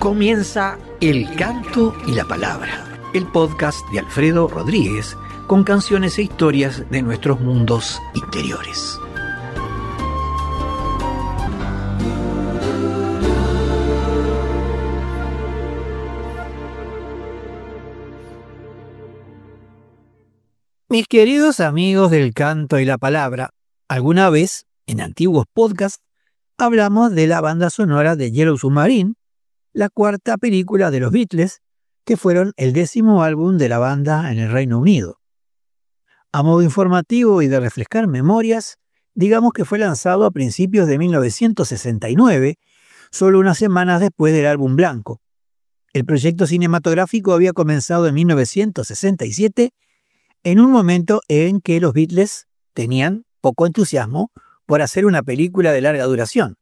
Comienza El Canto y la Palabra, el podcast de Alfredo Rodríguez con canciones e historias de nuestros mundos interiores. Mis queridos amigos del Canto y la Palabra, alguna vez, en antiguos podcasts, hablamos de la banda sonora de Yellow Submarine, la cuarta película de los Beatles, que fueron el 10º álbum de la banda en el Reino Unido. A modo informativo y de refrescar memorias, digamos que fue lanzado a principios de 1969, solo unas semanas después del álbum blanco. El proyecto cinematográfico había comenzado en 1967, en un momento en que los Beatles tenían poco entusiasmo por hacer una película de larga duración.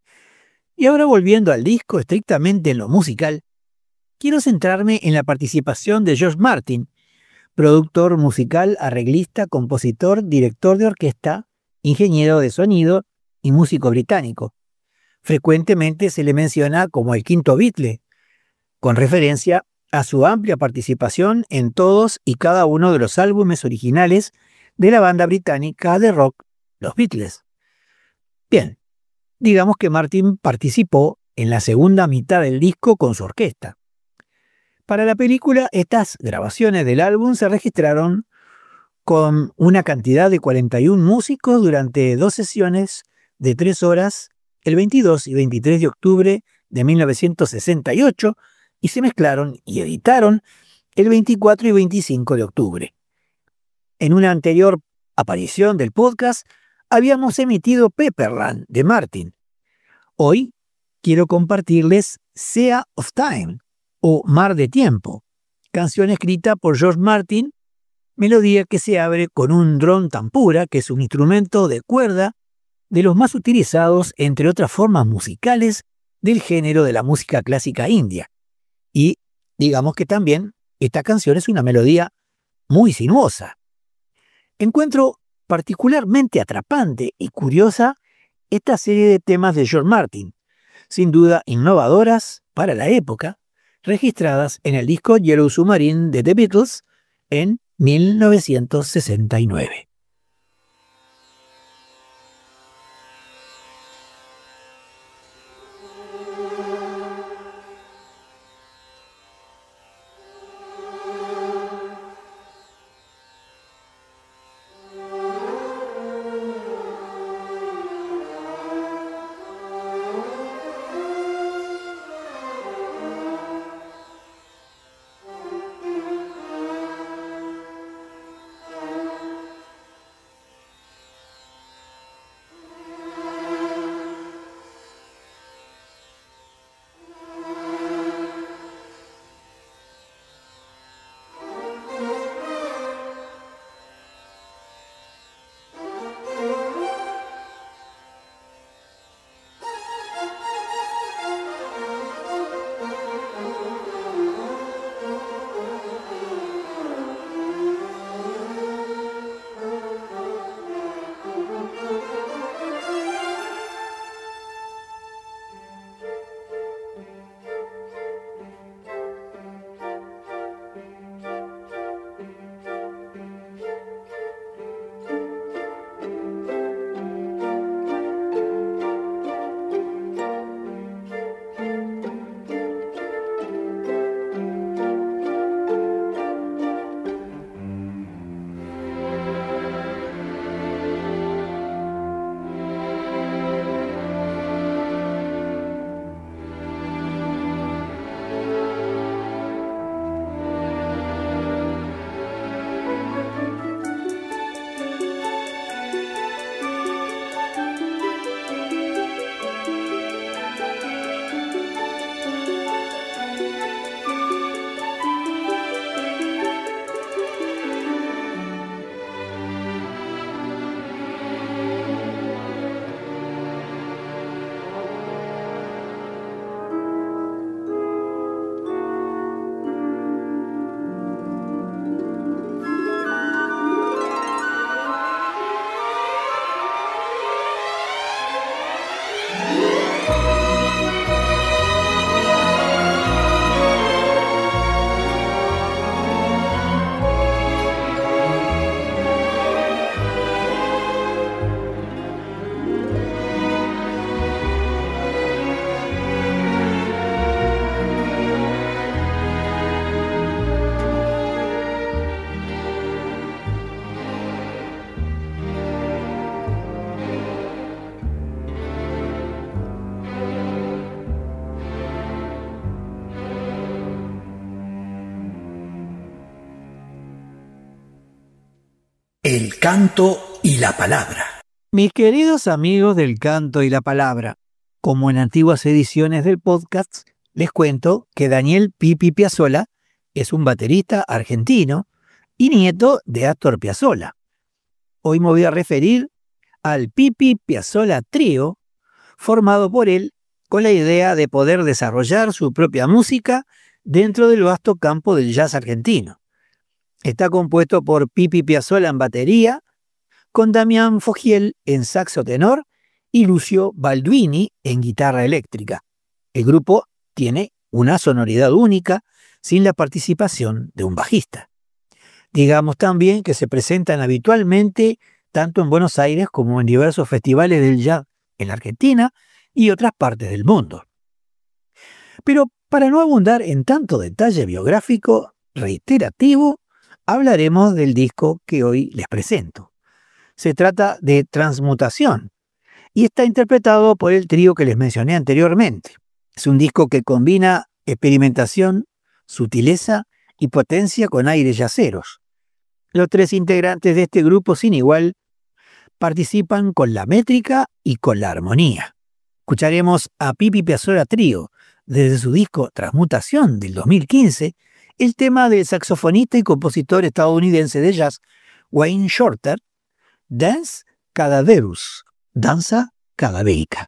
Y ahora, volviendo al disco estrictamente en lo musical, quiero centrarme en la participación de George Martin, productor musical, arreglista, compositor, director de orquesta, ingeniero de sonido y músico británico. Frecuentemente se le menciona como el quinto Beatle, con referencia a su amplia participación en todos y cada uno de los álbumes originales de la banda británica de rock, los Beatles. Bien, digamos que Martin participó en la segunda mitad del disco con su orquesta. Para la película, estas grabaciones del álbum se registraron con una cantidad de 41 músicos durante 2 sesiones de 3 horas, el 22 y 23 de octubre de 1968, y se mezclaron y editaron el 24 y 25 de octubre. En una anterior aparición del podcast, habíamos emitido Pepperland de Martin. Hoy quiero compartirles Sea of Time, o Mar de Tiempo, canción escrita por George Martin, melodía que se abre con un drone tampura, que es un instrumento de cuerda de los más utilizados, entre otras formas musicales, del género de la música clásica india. Y digamos que también esta canción es una melodía muy sinuosa. Encuentro particularmente atrapante y curiosa esta serie de temas de George Martin, sin duda innovadoras para la época, registradas en el disco Yellow Submarine de The Beatles en 1969. El canto y la palabra. Mis queridos amigos del canto y la palabra, como en antiguas ediciones del podcast, les cuento que Daniel Pipi Piazzolla es un baterista argentino y nieto de Astor Piazzolla. Hoy me voy a referir al Pipi Piazzolla Trío, formado por él con la idea de poder desarrollar su propia música dentro del vasto campo del jazz argentino. Está compuesto por Pipi Piazzolla en batería, con Damián Fogiel en saxo tenor y Lucio Balduini en guitarra eléctrica. El grupo tiene una sonoridad única sin la participación de un bajista. Digamos también que se presentan habitualmente tanto en Buenos Aires como en diversos festivales del jazz en la Argentina y otras partes del mundo. Pero para no abundar en tanto detalle biográfico reiterativo, hablaremos del disco que hoy les presento. Se trata de Transmutación y está interpretado por el trío que les mencioné anteriormente. Es un disco que combina experimentación, sutileza y potencia con aires yaceros. Los tres integrantes de este grupo sin igual participan con la métrica y con la armonía. Escucharemos a Pipi Piazzolla Trío desde su disco Transmutación del 2015, el tema del saxofonista y compositor estadounidense de jazz Wayne Shorter, Dance Cadaverous, danza cadavérica.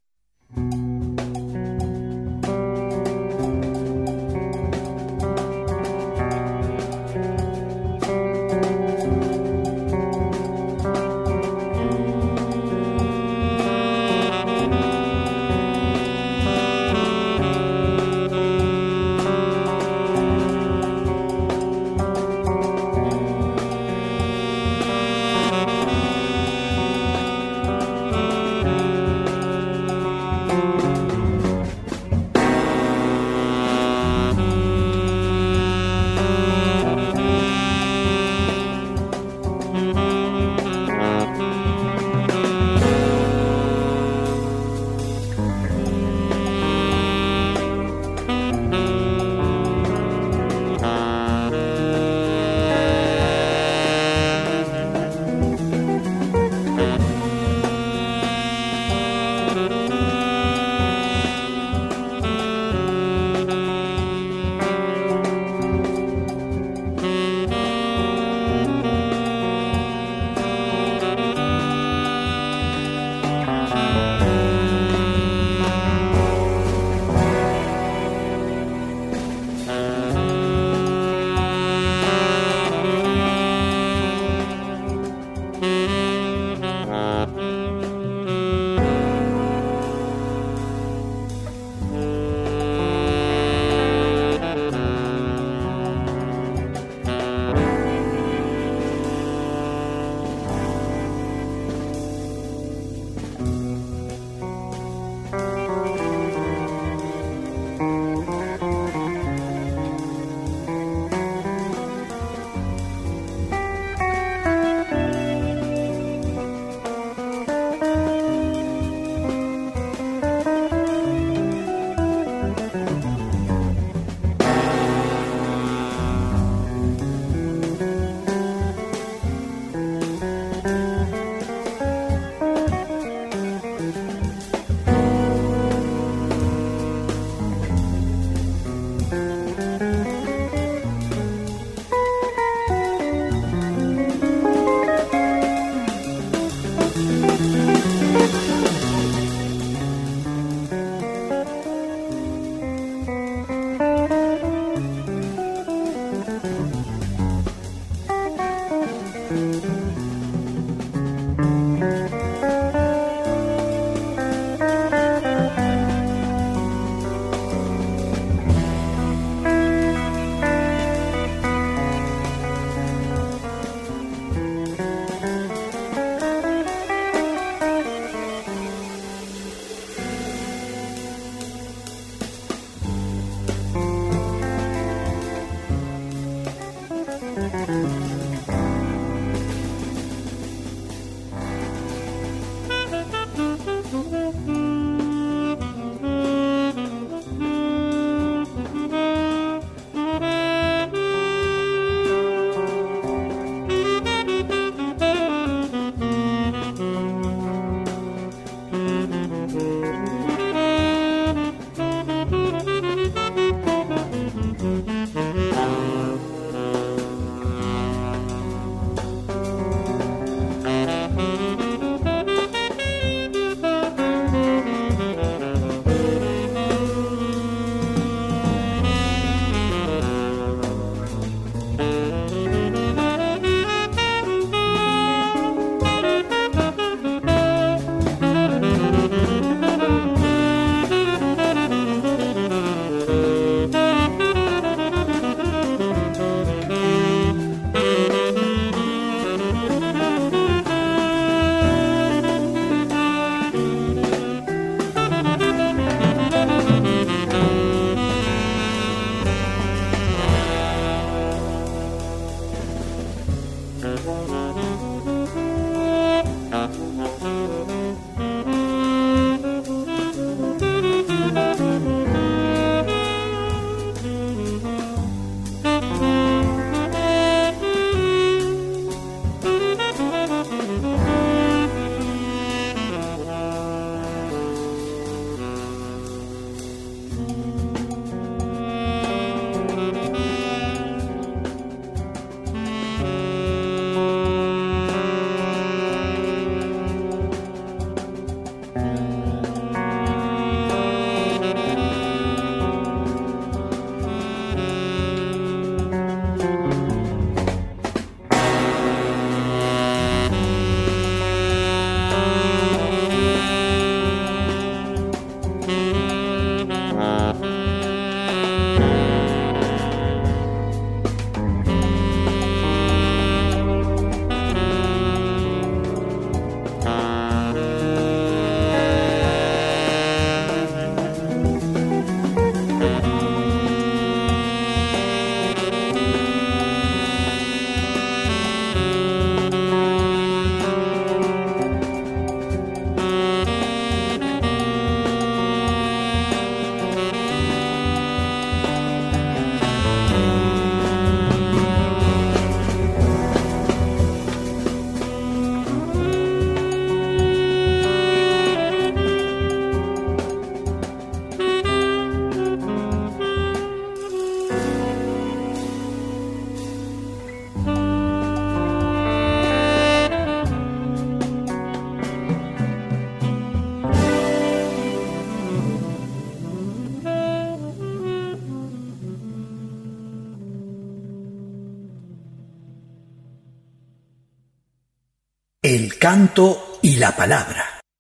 el canto y la palabra.